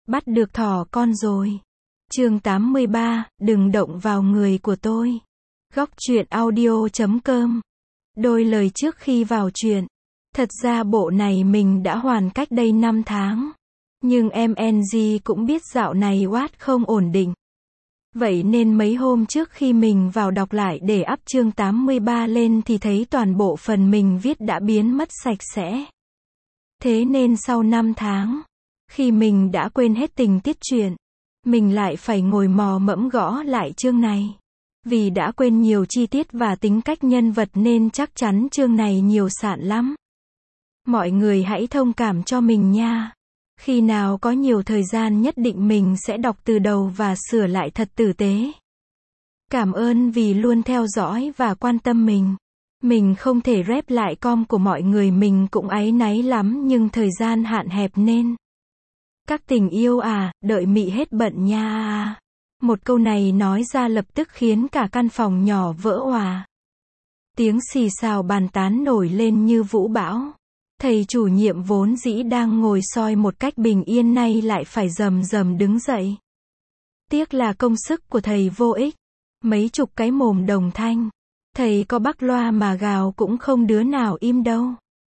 Bắt được thỏ con rồi. Chương 83, đừng động vào người của tôi. Góc truyện audio.com. Đôi lời trước khi vào chuyện. Thật ra bộ này mình đã hoàn cách đây 5 tháng. Nhưng MNG cũng biết dạo này Watt không ổn định. Vậy nên mấy hôm trước khi mình vào đọc lại để up chương 83 lên thì thấy toàn bộ phần mình viết đã biến mất sạch sẽ. Thế nên sau 5 tháng, khi mình đã quên hết tình tiết truyện, mình lại phải ngồi mò mẫm gõ lại chương này. Vì đã quên nhiều chi tiết và tính cách nhân vật nên chắc chắn chương này nhiều sạn lắm. Mọi người hãy thông cảm cho mình nha. Khi nào có nhiều thời gian nhất định mình sẽ đọc từ đầu và sửa lại thật tử tế. Cảm ơn vì luôn theo dõi và quan tâm mình. Mình không thể rep lại com của mọi người, mình cũng áy náy lắm nhưng thời gian hạn hẹp nên. Các tình yêu à, đợi mị hết bận nha. Một câu này nói ra lập tức khiến cả căn phòng nhỏ vỡ òa. Tiếng xì xào bàn tán nổi lên như vũ bão. Thầy chủ nhiệm vốn dĩ đang ngồi soi một cách bình yên nay lại phải rầm rầm đứng dậy. Tiếc là công sức của thầy vô ích. Mấy chục cái mồm đồng thanh. Thầy có bắc loa mà gào cũng không đứa nào im đâu.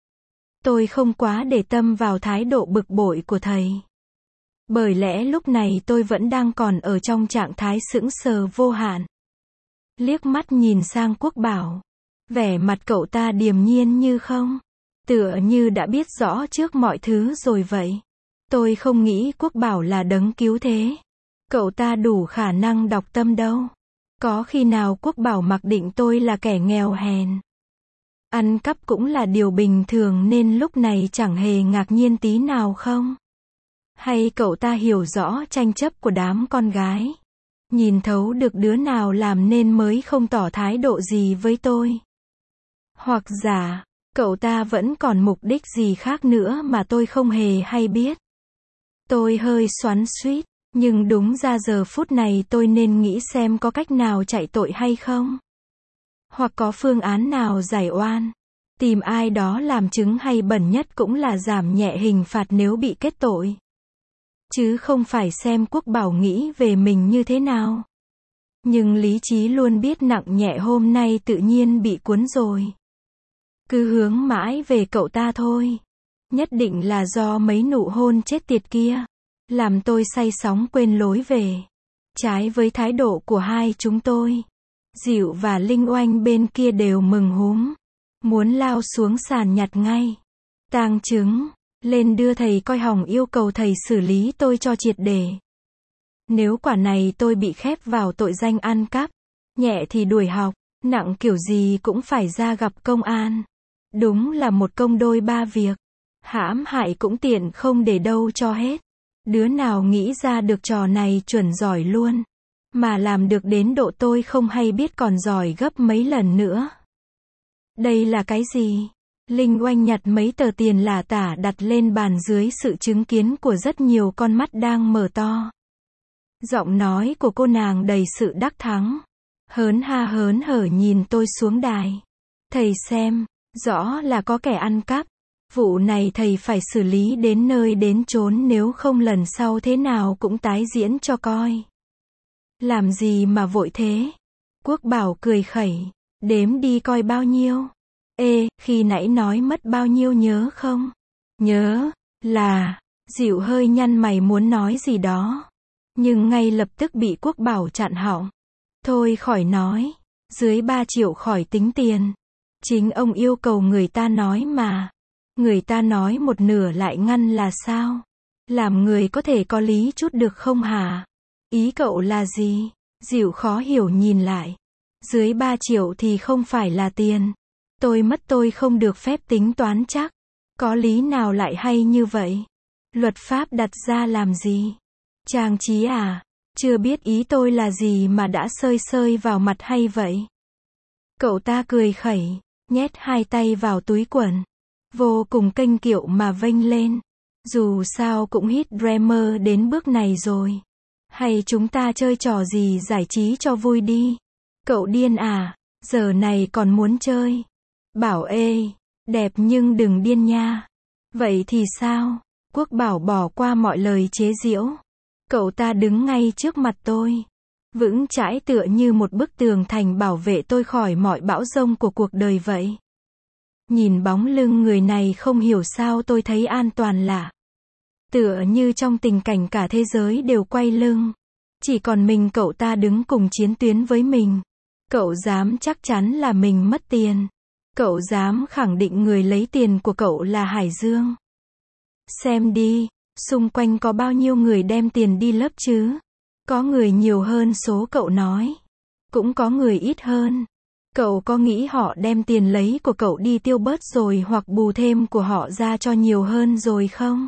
Tôi không quá để tâm vào thái độ bực bội của thầy. Bởi lẽ lúc này tôi vẫn đang còn ở trong trạng thái sững sờ vô hạn. Liếc mắt nhìn sang Quốc Bảo. Vẻ mặt cậu ta điềm nhiên như không. Tựa như đã biết rõ trước mọi thứ rồi vậy. Tôi không nghĩ Quốc Bảo là đấng cứu thế. Cậu ta đủ khả năng đọc tâm đâu. Có khi nào Quốc Bảo mặc định tôi là kẻ nghèo hèn. Ăn cắp cũng là điều bình thường nên lúc này chẳng hề ngạc nhiên tí nào không? Hay cậu ta hiểu rõ tranh chấp của đám con gái? Nhìn thấu được đứa nào làm nên mới không tỏ thái độ gì với tôi? Hoặc giả, cậu ta vẫn còn mục đích gì khác nữa mà tôi không hề hay biết? Tôi hơi xoắn xuýt, nhưng đúng ra giờ phút này tôi nên nghĩ xem có cách nào chạy tội hay không? Hoặc có phương án nào giải oan? Tìm ai đó làm chứng hay bẩn nhất cũng là giảm nhẹ hình phạt nếu bị kết tội. Chứ không phải xem Quốc Bảo nghĩ về mình như thế nào. Nhưng lý trí luôn biết nặng nhẹ, hôm nay tự nhiên bị cuốn rồi. Cứ hướng mãi về cậu ta thôi. Nhất định là do mấy nụ hôn chết tiệt kia. Làm tôi say sóng quên lối về. Trái với thái độ của hai chúng tôi. Dịu và Linh Oanh bên kia đều mừng húm. Muốn lao xuống sàn nhặt ngay. Tang chứng. Lên đưa thầy coi hỏng, yêu cầu thầy xử lý tôi cho triệt để. Nếu quả này tôi bị khép vào tội danh ăn cắp. Nhẹ thì đuổi học. Nặng kiểu gì cũng phải ra gặp công an. Đúng là một công đôi ba việc. Hãm hại cũng tiện không để đâu cho hết. Đứa nào nghĩ ra được trò này chuẩn giỏi luôn. Mà làm được đến độ tôi không hay biết còn giỏi gấp mấy lần nữa. Đây là cái gì? Linh Oanh nhặt mấy tờ tiền lả tả đặt lên bàn dưới sự chứng kiến của rất nhiều con mắt đang mở to. Giọng nói của cô nàng đầy sự đắc thắng. Hớn ha hớn hở nhìn tôi xuống đài. Thầy xem, rõ là có kẻ ăn cắp. Vụ này thầy phải xử lý đến nơi đến chốn, nếu không lần sau thế nào cũng tái diễn cho coi. Làm gì mà vội thế? Quốc Bảo cười khẩy. Đếm đi coi bao nhiêu. Ê, khi nãy nói mất bao nhiêu nhớ không? Nhớ, là, Dịu hơi nhăn mày muốn nói gì đó. Nhưng ngay lập tức bị Quốc Bảo chặn họng. Thôi khỏi nói, dưới 3 triệu khỏi tính tiền. Chính ông yêu cầu người ta nói mà. Người ta nói một nửa lại ngăn là sao? Làm người có thể có lý chút được không hả? Ý cậu là gì? Dịu khó hiểu nhìn lại. Dưới 3 triệu thì không phải là tiền. Tôi mất tôi không được phép tính toán chắc. Có lý nào lại hay như vậy? Luật pháp đặt ra làm gì? Trang trí à? Chưa biết ý tôi là gì mà đã sơi sơi vào mặt hay vậy? Cậu ta cười khẩy, nhét hai tay vào túi quần. Vô cùng kênh kiệu mà vênh lên. Dù sao cũng hit Dreamer đến bước này rồi. Hay chúng ta chơi trò gì giải trí cho vui đi? Cậu điên à? Giờ này còn muốn chơi? Bảo ê, đẹp nhưng đừng điên nha. Vậy thì sao? Quốc Bảo bỏ qua mọi lời chế giễu. Cậu ta đứng ngay trước mặt tôi, vững chãi tựa như một bức tường thành bảo vệ tôi khỏi mọi bão giông của cuộc đời vậy. Nhìn bóng lưng người này không hiểu sao tôi thấy an toàn lạ. Tựa như trong tình cảnh cả thế giới đều quay lưng. Chỉ còn mình cậu ta đứng cùng chiến tuyến với mình. Cậu dám chắc chắn là mình mất tiền. Cậu dám khẳng định người lấy tiền của cậu là Hải Dương. Xem đi, xung quanh có bao nhiêu người đem tiền đi lấp chứ? Có người nhiều hơn số cậu nói. Cũng có người ít hơn. Cậu có nghĩ họ đem tiền lấy của cậu đi tiêu bớt rồi hoặc bù thêm của họ ra cho nhiều hơn rồi không?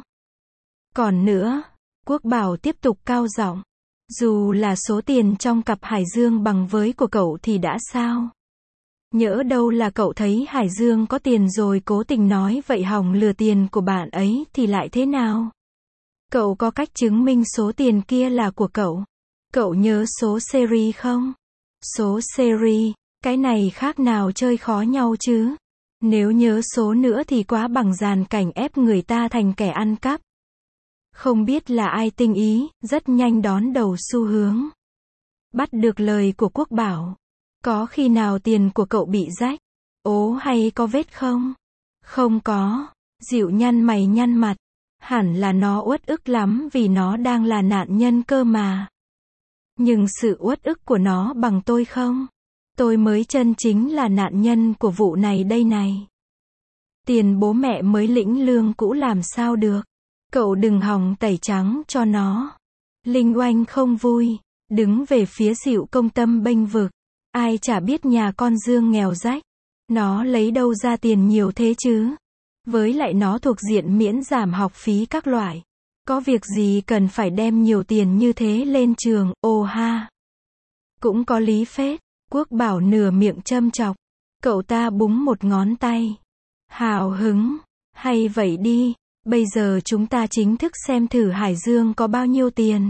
Còn nữa, Quốc Bảo tiếp tục cao giọng. Dù là số tiền trong cặp Hải Dương bằng với của cậu thì đã sao? Nhỡ đâu là cậu thấy Hải Dương có tiền rồi cố tình nói vậy hỏng lừa tiền của bạn ấy thì lại thế nào? Cậu có cách chứng minh số tiền kia là của cậu? Cậu nhớ số series không? Số series, cái này khác nào chơi khó nhau chứ? Nếu nhớ số nữa thì quá bằng dàn cảnh ép người ta thành kẻ ăn cắp. Không biết là ai tinh ý, rất nhanh đón đầu xu hướng. Bắt được lời của Quốc Bảo. Có khi nào tiền của cậu bị rách, ố hay có vết không? Không có. Dịu nhăn mày nhăn mặt. Hẳn là nó uất ức lắm vì nó đang là nạn nhân cơ mà. Nhưng sự uất ức của nó bằng tôi không? Tôi mới chân chính là nạn nhân của vụ này đây này. Tiền bố mẹ mới lĩnh lương cũ làm sao được. Cậu đừng hòng tẩy trắng cho nó. Linh Oanh không vui, đứng về phía Dịu Công Tâm bênh vực. Ai chả biết nhà con Dương nghèo rách. Nó lấy đâu ra tiền nhiều thế chứ? Với lại nó thuộc diện miễn giảm học phí các loại. Có việc gì cần phải đem nhiều tiền như thế lên trường, ồ ha. Cũng có lý phết. Quốc Bảo nửa miệng châm chọc. Cậu ta búng một ngón tay. Hào hứng. Hay vậy đi. Bây giờ chúng ta chính thức xem thử Hải Dương có bao nhiêu tiền.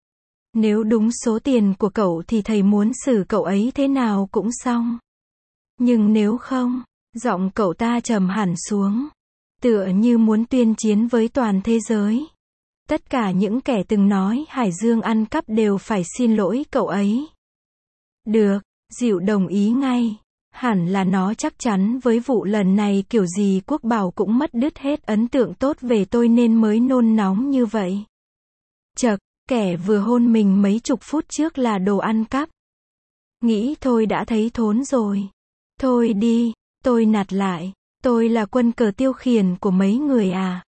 Nếu đúng số tiền của cậu thì thầy muốn xử cậu ấy thế nào cũng xong. Nhưng nếu không, giọng cậu ta trầm hẳn xuống. Tựa như muốn tuyên chiến với toàn thế giới. Tất cả những kẻ từng nói Hải Dương ăn cắp đều phải xin lỗi cậu ấy. Được, Dịu đồng ý ngay. Hẳn là nó chắc chắn với vụ lần này kiểu gì Quốc Bảo cũng mất đứt hết ấn tượng tốt về tôi nên mới nôn nóng như vậy. Chậc, kẻ vừa hôn mình mấy chục phút trước là đồ ăn cắp. Nghĩ thôi đã thấy thốn rồi. Thôi đi, tôi nạt lại. Tôi là quân cờ tiêu khiển của mấy người à.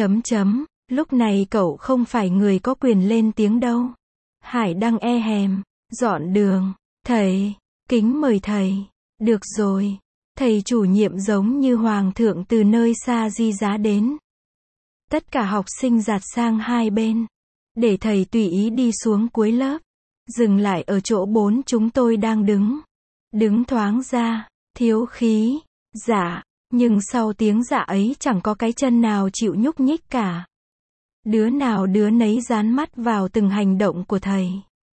Lúc này cậu không phải người có quyền lên tiếng đâu. Hải Đăng e hèm. Dọn đường. Thầy, kính mời thầy. Được rồi. Thầy chủ nhiệm giống như hoàng thượng từ nơi xa di giá đến. Tất cả học sinh dạt sang hai bên. Để thầy tùy ý đi xuống cuối lớp. Dừng lại ở chỗ 4 chúng tôi đang đứng. Đứng thoáng ra. Thiếu khí. Dạ. Nhưng sau tiếng dạ ấy chẳng có cái chân nào chịu nhúc nhích cả. Đứa nào đứa nấy dán mắt vào từng hành động của thầy.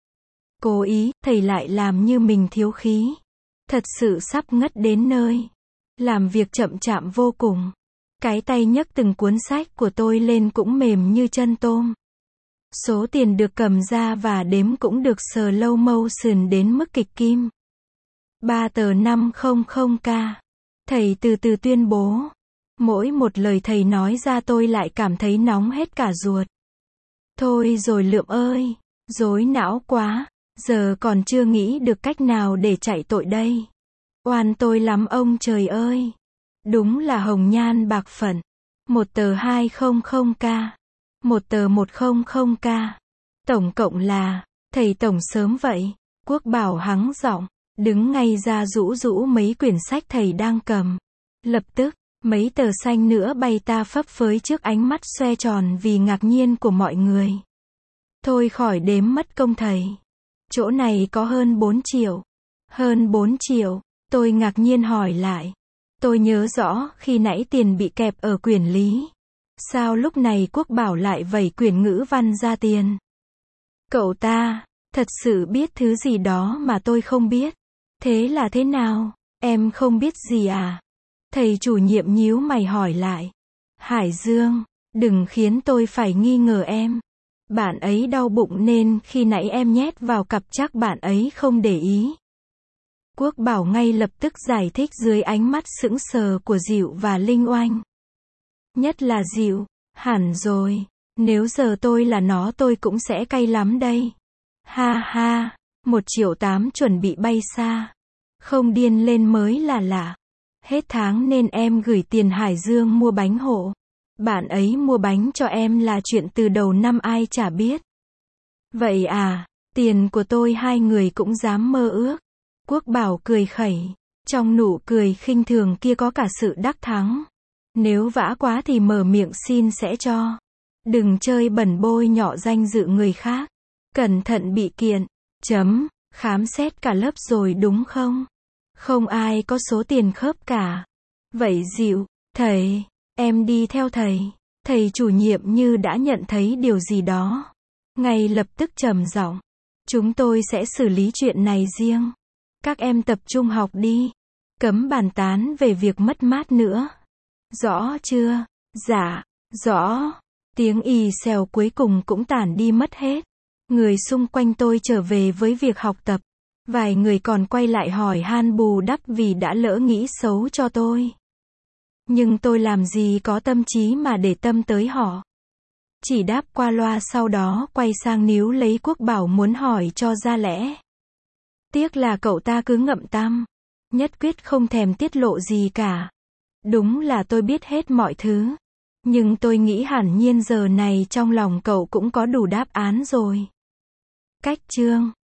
Cố ý, thầy lại làm như mình thiếu khí. Thật sự sắp ngất đến nơi. Làm việc chậm chạp vô cùng. Cái tay nhấc từng cuốn sách của tôi lên cũng mềm như chân tôm. Số tiền được cầm ra và đếm cũng được slow motion đến mức kịch kim. 3 tờ 500k. Thầy từ từ tuyên bố. Mỗi một lời thầy nói ra tôi lại cảm thấy nóng hết cả ruột. Thôi rồi Lượm ơi. Rối não quá. Giờ còn chưa nghĩ được cách nào để chạy tội đây. Oan tôi lắm ông trời ơi. Đúng là hồng nhan bạc phận. 1 tờ 200k. 1 tờ 100k. Tổng cộng là, thầy tổng sớm vậy. Quốc Bảo hắng giọng, đứng ngay ra rũ rũ mấy quyển sách thầy đang cầm. Lập tức, mấy tờ xanh nữa bay ta phấp phới trước ánh mắt xoe tròn vì ngạc nhiên của mọi người. Thôi khỏi đếm mất công thầy. Chỗ này có hơn 4 triệu. Hơn 4 triệu, tôi ngạc nhiên hỏi lại. Tôi nhớ rõ khi nãy tiền bị kẹp ở quyển lý. Sao lúc này Quốc Bảo lại vẩy quyển ngữ văn ra tiền? Cậu ta, thật sự biết thứ gì đó mà tôi không biết. Thế là thế nào? Em không biết gì à? Thầy chủ nhiệm nhíu mày hỏi lại. Hải Dương, đừng khiến tôi phải nghi ngờ em. Bạn ấy đau bụng nên khi nãy em nhét vào cặp chắc bạn ấy không để ý. Quốc Bảo ngay lập tức giải thích dưới ánh mắt sững sờ của Dịu và Linh Oanh. Nhất là Dịu, hẳn rồi, nếu giờ tôi là nó tôi cũng sẽ cay lắm đây. Ha ha, 1,8 triệu chuẩn bị bay xa. Không điên lên mới là lạ. Hết tháng nên em gửi tiền Hải Dương mua bánh hộ. Bạn ấy mua bánh cho em là chuyện từ đầu năm ai chả biết. Vậy à, tiền của tôi hai người cũng dám mơ ước. Quốc Bảo cười khẩy. Trong nụ cười khinh thường kia có cả sự đắc thắng. Nếu vã quá thì mở miệng xin sẽ cho. Đừng chơi bẩn bôi nhọ danh dự người khác. Cẩn thận bị kiện. Khám xét cả lớp rồi đúng không? Không ai có số tiền khớp cả. Vậy Dịu, thầy, em đi theo thầy. Thầy chủ nhiệm như đã nhận thấy điều gì đó. Ngay lập tức trầm giọng. Chúng tôi sẽ xử lý chuyện này riêng. Các em tập trung học đi. Cấm bàn tán về việc mất mát nữa. Rõ chưa? Dạ, rõ. Tiếng ì xèo cuối cùng cũng tản đi mất hết. Người xung quanh tôi trở về với việc học tập. Vài người còn quay lại hỏi han bù đắp vì đã lỡ nghĩ xấu cho tôi. Nhưng tôi làm gì có tâm trí mà để tâm tới họ. Chỉ đáp qua loa sau đó quay sang níu lấy Quốc Bảo muốn hỏi cho ra lẽ. Tiếc là cậu ta cứ ngậm tăm. Nhất quyết không thèm tiết lộ gì cả. Đúng là tôi biết hết mọi thứ. Nhưng tôi nghĩ hẳn nhiên giờ này trong lòng cậu cũng có đủ đáp án rồi. Cách chương